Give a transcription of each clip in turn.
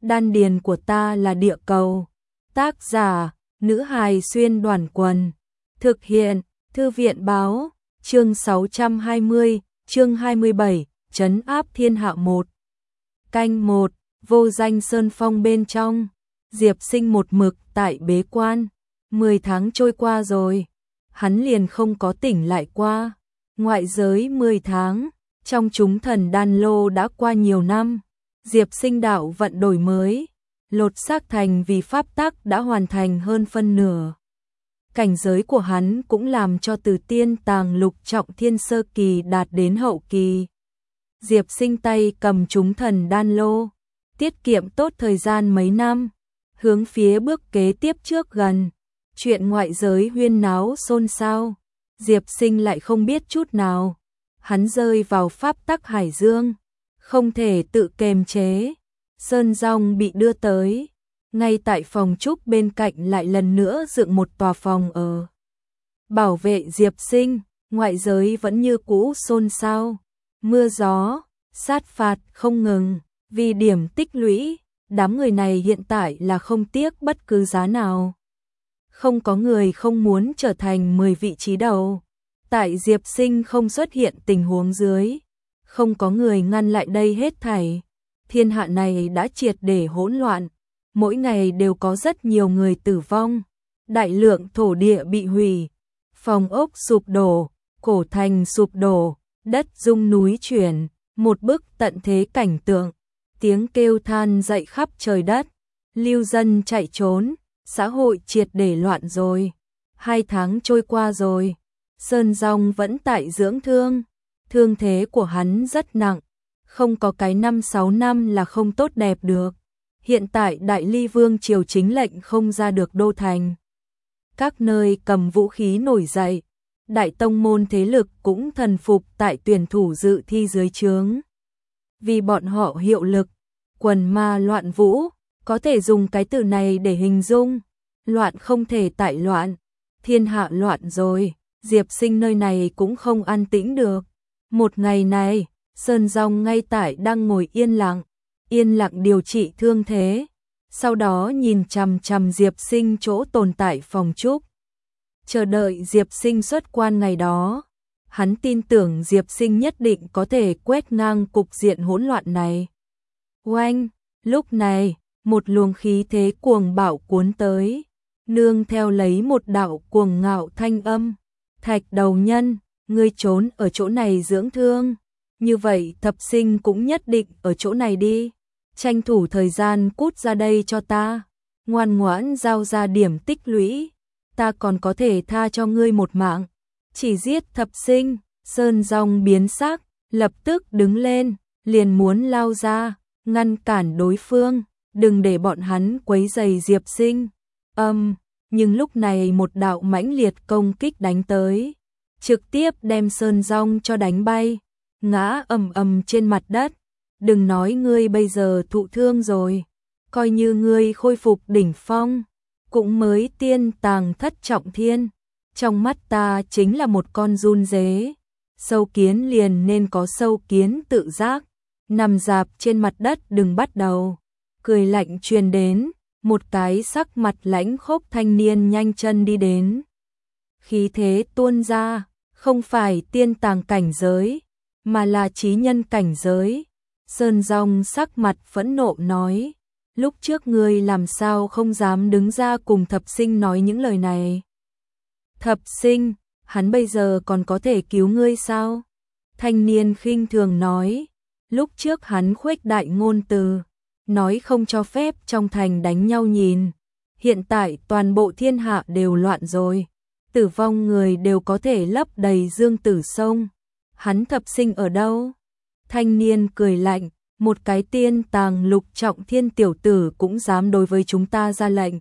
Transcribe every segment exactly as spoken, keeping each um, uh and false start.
Đan điền của ta là địa cầu. Tác giả, nữ hài xuyên đoàn quần. Thực hiện, thư viện báo, chương sáu trăm hai mươi, chương hai mươi bảy, trấn áp thiên hạ một. Canh một, vô danh sơn phong bên trong. Diệp Sinh một mực tại bế quan. Mười tháng trôi qua rồi, hắn liền không có tỉnh lại qua. Ngoại giới mười tháng, trong chúng thần đan lô đã qua nhiều năm. Diệp Sinh đạo vận đổi mới, lột xác thành vì pháp tắc đã hoàn thành hơn phân nửa. Cảnh giới của hắn cũng làm cho từ tiên tàng lục trọng thiên sơ kỳ đạt đến hậu kỳ. Diệp Sinh tay cầm chúng thần đan lô, tiết kiệm tốt thời gian mấy năm, hướng phía bước kế tiếp trước gần. Chuyện ngoại giới huyên náo xôn xao, Diệp Sinh lại không biết chút nào. Hắn rơi vào pháp tắc hải dương, không thể tự kềm chế. Sơn Dòng bị đưa tới, ngay tại phòng trúc bên cạnh lại lần nữa dựng một tòa phòng ở. Bảo vệ Diệp Sinh, ngoại giới vẫn như cũ xôn xao. Mưa gió, sát phạt không ngừng, vì điểm tích lũy, đám người này hiện tại là không tiếc bất cứ giá nào. Không có người không muốn trở thành mười vị trí đầu. Tại Diệp Sinh không xuất hiện tình huống dưới, không có người ngăn lại đây hết thảy. Thiên hạ này đã triệt để hỗn loạn, mỗi ngày đều có rất nhiều người tử vong, đại lượng thổ địa bị hủy, phòng ốc sụp đổ, cổ thành sụp đổ, đất rung núi chuyển, một bức tận thế cảnh tượng. Tiếng kêu than dậy khắp trời đất, lưu dân chạy trốn, xã hội triệt để loạn rồi. Hai tháng trôi qua rồi, Sơn Dòng vẫn tại dưỡng thương, thương thế của hắn rất nặng, không có cái năm sáu năm là không tốt đẹp được. Hiện tại Đại Ly Vương triều chính lệnh không ra được đô thành. Các nơi cầm vũ khí nổi dậy, đại tông môn thế lực cũng thần phục tại tuyển thủ dự thi dưới trướng. Vì bọn họ hiệu lực, quần ma loạn vũ, có thể dùng cái từ này để hình dung. Loạn không thể tại loạn, thiên hạ loạn rồi, Diệp Sinh nơi này cũng không an tĩnh được. Một ngày này, Sơn Dòng ngay tại đang ngồi yên lặng, yên lặng điều trị thương thế, sau đó nhìn chằm chằm Diệp Sinh chỗ tồn tại phòng trúc. Chờ đợi Diệp Sinh xuất quan ngày đó, hắn tin tưởng Diệp Sinh nhất định có thể quét ngang cục diện hỗn loạn này. Oanh, lúc này, một luồng khí thế cuồng bạo cuốn tới, nương theo lấy một đạo cuồng ngạo thanh âm. Thạch đầu nhân, ngươi trốn ở chỗ này dưỡng thương, như vậy Thập Sinh cũng nhất định ở chỗ này đi. Tranh thủ thời gian cút ra đây cho ta, ngoan ngoãn giao ra điểm tích lũy, ta còn có thể tha cho ngươi một mạng. Chỉ giết Thập Sinh. Sơn Dòng biến sắc, lập tức đứng lên, liền muốn lao ra, ngăn cản đối phương, đừng để bọn hắn quấy rầy Diệp Sinh. Âm, um, nhưng lúc này một đạo mãnh liệt công kích đánh tới, trực tiếp đem Sơn Dòng cho đánh bay, ngã ầm ầm trên mặt đất. Đừng nói ngươi bây giờ thụ thương rồi, coi như ngươi khôi phục đỉnh phong, cũng mới tiên tàng thất trọng thiên, trong mắt ta chính là một con giun dế. Sâu kiến liền nên có sâu kiến tự giác, nằm dạp trên mặt đất đừng bắt đầu. Cười lạnh truyền đến, một cái sắc mặt lãnh khốc thanh niên nhanh chân đi đến. Khí thế tuôn ra, không phải tiên tàng cảnh giới, mà là chí nhân cảnh giới. Sơn Dòng sắc mặt phẫn nộ nói, lúc trước ngươi làm sao không dám đứng ra cùng Thập Sinh nói những lời này. Thập Sinh, hắn bây giờ còn có thể cứu ngươi sao? Thanh niên khinh thường nói, lúc trước hắn khuếch đại ngôn từ, nói không cho phép trong thành đánh nhau nhìn. Hiện tại toàn bộ thiên hạ đều loạn rồi, tử vong người đều có thể lấp đầy dương tử sông. Hắn Thập Sinh ở đâu? Thanh niên cười lạnh, một cái tiên tàng lục trọng thiên tiểu tử cũng dám đối với chúng ta ra lệnh.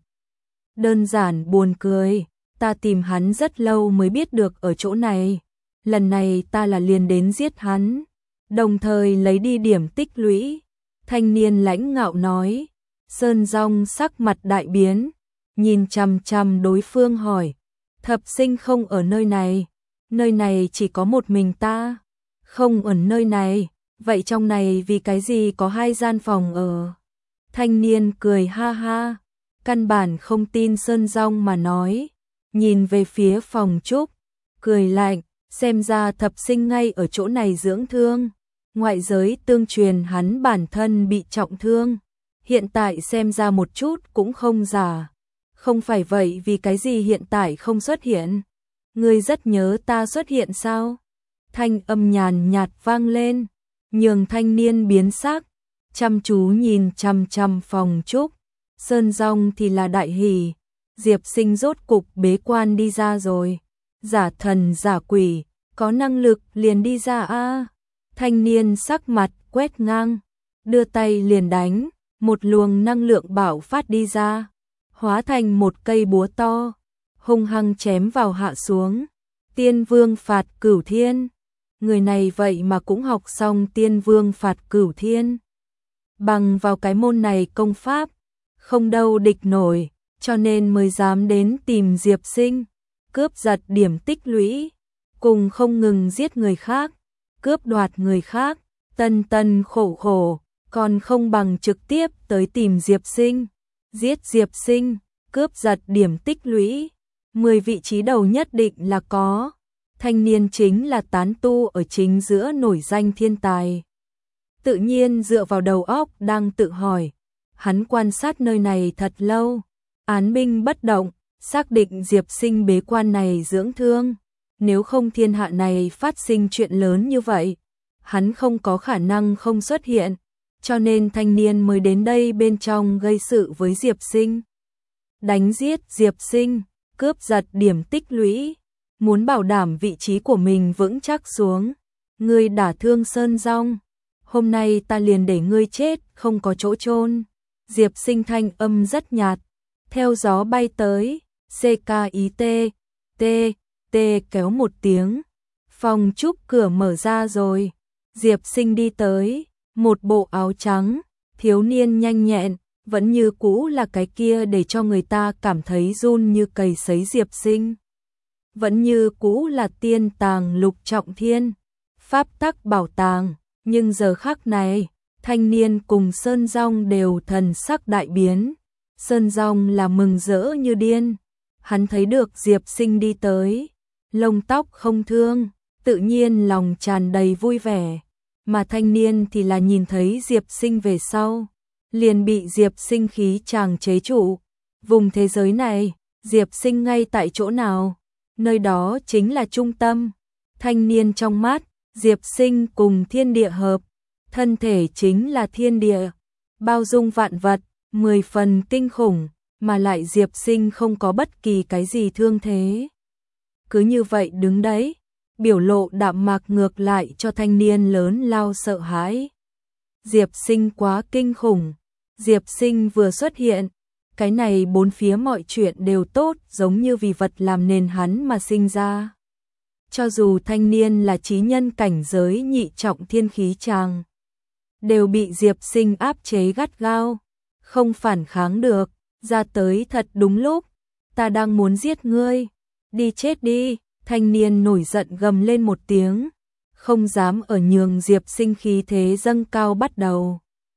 Đơn giản buồn cười, ta tìm hắn rất lâu mới biết được ở chỗ này. Lần này ta là liền đến giết hắn, đồng thời lấy đi điểm tích lũy. Thanh niên lãnh ngạo nói. Sơn Dòng sắc mặt đại biến, nhìn chằm chằm đối phương hỏi, Thập Sinh không ở nơi này, nơi này chỉ có một mình ta. Không ở nơi này, vậy trong này vì cái gì có hai gian phòng ở? Thanh niên cười ha ha, căn bản không tin Sơn Dong mà nói, nhìn về phía Phòng Trúc, cười lạnh, xem ra thập sinh ngay ở chỗ này dưỡng thương. Ngoại giới tương truyền hắn bản thân bị trọng thương, hiện tại xem ra một chút cũng không giả. Không phải vậy vì cái gì hiện tại không xuất hiện? Ngươi rất nhớ ta xuất hiện sao? Thanh âm nhàn nhạt vang lên, nhường thanh niên biến sắc, chăm chú nhìn chằm chằm Phòng Trúc. Sơn Dong thì là đại hỉ, Diệp Sinh rốt cục bế quan đi ra rồi. Giả thần giả quỷ, có năng lực liền đi ra a. Thanh niên sắc mặt quét ngang, đưa tay liền đánh, một luồng năng lượng bạo phát đi ra, hóa thành một cây búa to, hung hăng chém vào hạ xuống. Tiên Vương phạt Cửu Thiên. Người này vậy mà cũng học xong Tiên Vương phạt Cửu Thiên. Bằng vào cái môn này công pháp, không đâu địch nổi, cho nên mới dám đến tìm Diệp Sinh, cướp giật điểm tích lũy, cùng không ngừng giết người khác, cướp đoạt người khác, tân tân khổ khổ, còn không bằng trực tiếp tới tìm Diệp Sinh, giết Diệp Sinh, cướp giật điểm tích lũy, mười vị trí đầu nhất định là có. Thanh niên chính là tán tu ở chính giữa nổi danh thiên tài. Tự nhiên dựa vào đầu óc đang tự hỏi, hắn quan sát nơi này thật lâu, án binh bất động, xác định Diệp Sinh bế quan này dưỡng thương, nếu không thiên hạ này phát sinh chuyện lớn như vậy, hắn không có khả năng không xuất hiện, cho nên thanh niên mới đến đây bên trong gây sự với Diệp Sinh. Đánh giết Diệp Sinh, cướp giật điểm tích lũy, muốn bảo đảm vị trí của mình vững chắc xuống. Ngươi đả thương Sơn Dong, hôm nay ta liền để ngươi chết không có chỗ chôn. Diệp Sinh thanh âm rất nhạt, theo gió bay tới, xê ca i tê, tê, tê kéo một tiếng. Phòng Trúc cửa mở ra rồi, Diệp Sinh đi tới, một bộ áo trắng, thiếu niên nhanh nhẹn, vẫn như cũ là cái kia để cho người ta cảm thấy run như cầy sấy Diệp Sinh. Vẫn như cũ là tiên tàng lục trọng thiên, pháp tắc bảo tàng, nhưng giờ khắc này, thanh niên cùng Sơn Dong đều thần sắc đại biến. Sơn Dong là mừng rỡ như điên, hắn thấy được Diệp Sinh đi tới, lông tóc không thương, tự nhiên lòng tràn đầy vui vẻ, mà thanh niên thì là nhìn thấy Diệp Sinh về sau, liền bị Diệp Sinh khí chàng chế trụ. Vùng thế giới này, Diệp Sinh ngay tại chỗ nào? Nơi đó chính là trung tâm. Thanh niên trong mắt, Diệp Sinh cùng thiên địa hợp, thân thể chính là thiên địa, bao dung vạn vật, mười phần kinh khủng, mà lại Diệp Sinh không có bất kỳ cái gì thương thế. Cứ như vậy đứng đấy, biểu lộ đạm mạc ngược lại cho thanh niên lớn lao sợ hãi. Diệp Sinh quá kinh khủng, Diệp Sinh vừa xuất hiện, cái này bốn phía mọi chuyện đều tốt, giống như vì vật làm nền hắn mà sinh ra. Cho dù thanh niên là chí nhân cảnh giới nhị trọng thiên khí tràng, đều bị Diệp Sinh áp chế gắt gao, không phản kháng được, ra tới thật đúng lúc, ta đang muốn giết ngươi, đi chết đi. Thanh niên nổi giận gầm lên một tiếng, không dám ở nhường Diệp Sinh khí thế dâng cao bắt đầu.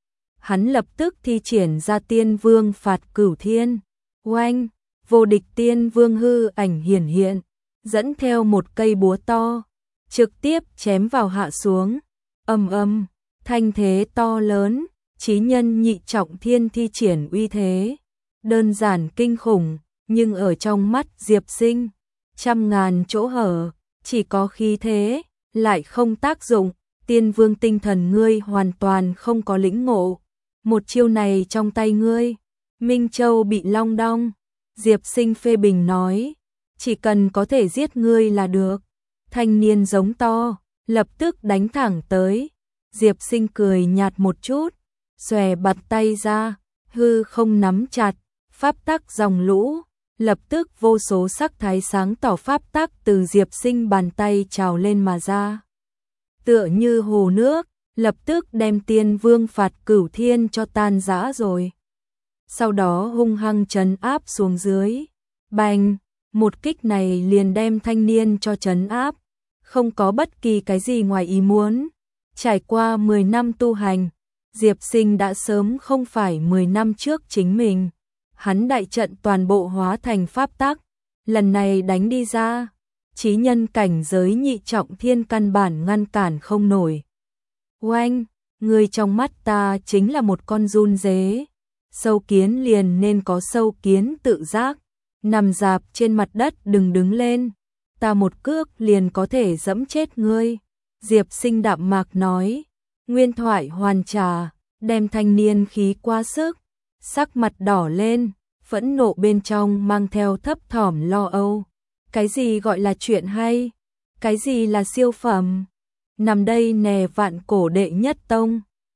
Hắn lập tức thi triển ra Tiên Vương phạt Cửu Thiên, oanh, vô địch Tiên Vương hư ảnh hiển hiện, dẫn theo một cây búa to, trực tiếp chém vào hạ xuống, ầm ầm, thanh thế to lớn, chí nhân nhị trọng thiên thi triển uy thế, đơn giản kinh khủng, nhưng ở trong mắt Diệp Sinh, trăm ngàn chỗ hở, chỉ có khí thế, lại không tác dụng. Tiên Vương tinh thần ngươi hoàn toàn không có lĩnh ngộ, một chiêu này trong tay ngươi, Minh Châu bị long đong. Diệp Sinh phê bình nói, chỉ cần có thể giết ngươi là được. Thanh niên giống to, lập tức đánh thẳng tới. Diệp Sinh cười nhạt một chút, xòe bật tay ra, hư không nắm chặt, pháp tắc dòng lũ, lập tức vô số sắc thái sáng tỏ pháp tắc từ Diệp Sinh bàn tay trào lên mà ra. Tựa như hồ nước, lập tức đem Tiên Vương phạt Cửu Thiên cho tan rã rồi. Sau đó hung hăng trấn áp xuống dưới. Bành, một kích này liền đem thanh niên cho trấn áp, không có bất kỳ cái gì ngoài ý muốn. Trải qua mười năm tu hành, Diệp Sinh đã sớm không phải mười năm trước chính mình. Hắn đại trận toàn bộ hóa thành pháp tắc, lần này đánh đi ra, chí nhân cảnh giới nhị trọng thiên căn bản ngăn cản không nổi. Oanh, người trong mắt ta chính là một con giun dế, sâu kiến liền nên có sâu kiến tự giác, nằm dạp trên mặt đất đừng đứng lên, ta một cước liền có thể dẫm chết ngươi. Diệp Sinh đạm mạc nói, nguyên thoại hoàn trả, đem thanh niên khí quá sức, sắc mặt đỏ lên, phẫn nộ bên trong mang theo thấp thỏm lo âu. Cái gì gọi là chuyện hay? Cái gì là siêu phẩm? Nằm đây nè vạn cổ đệ nhất tông,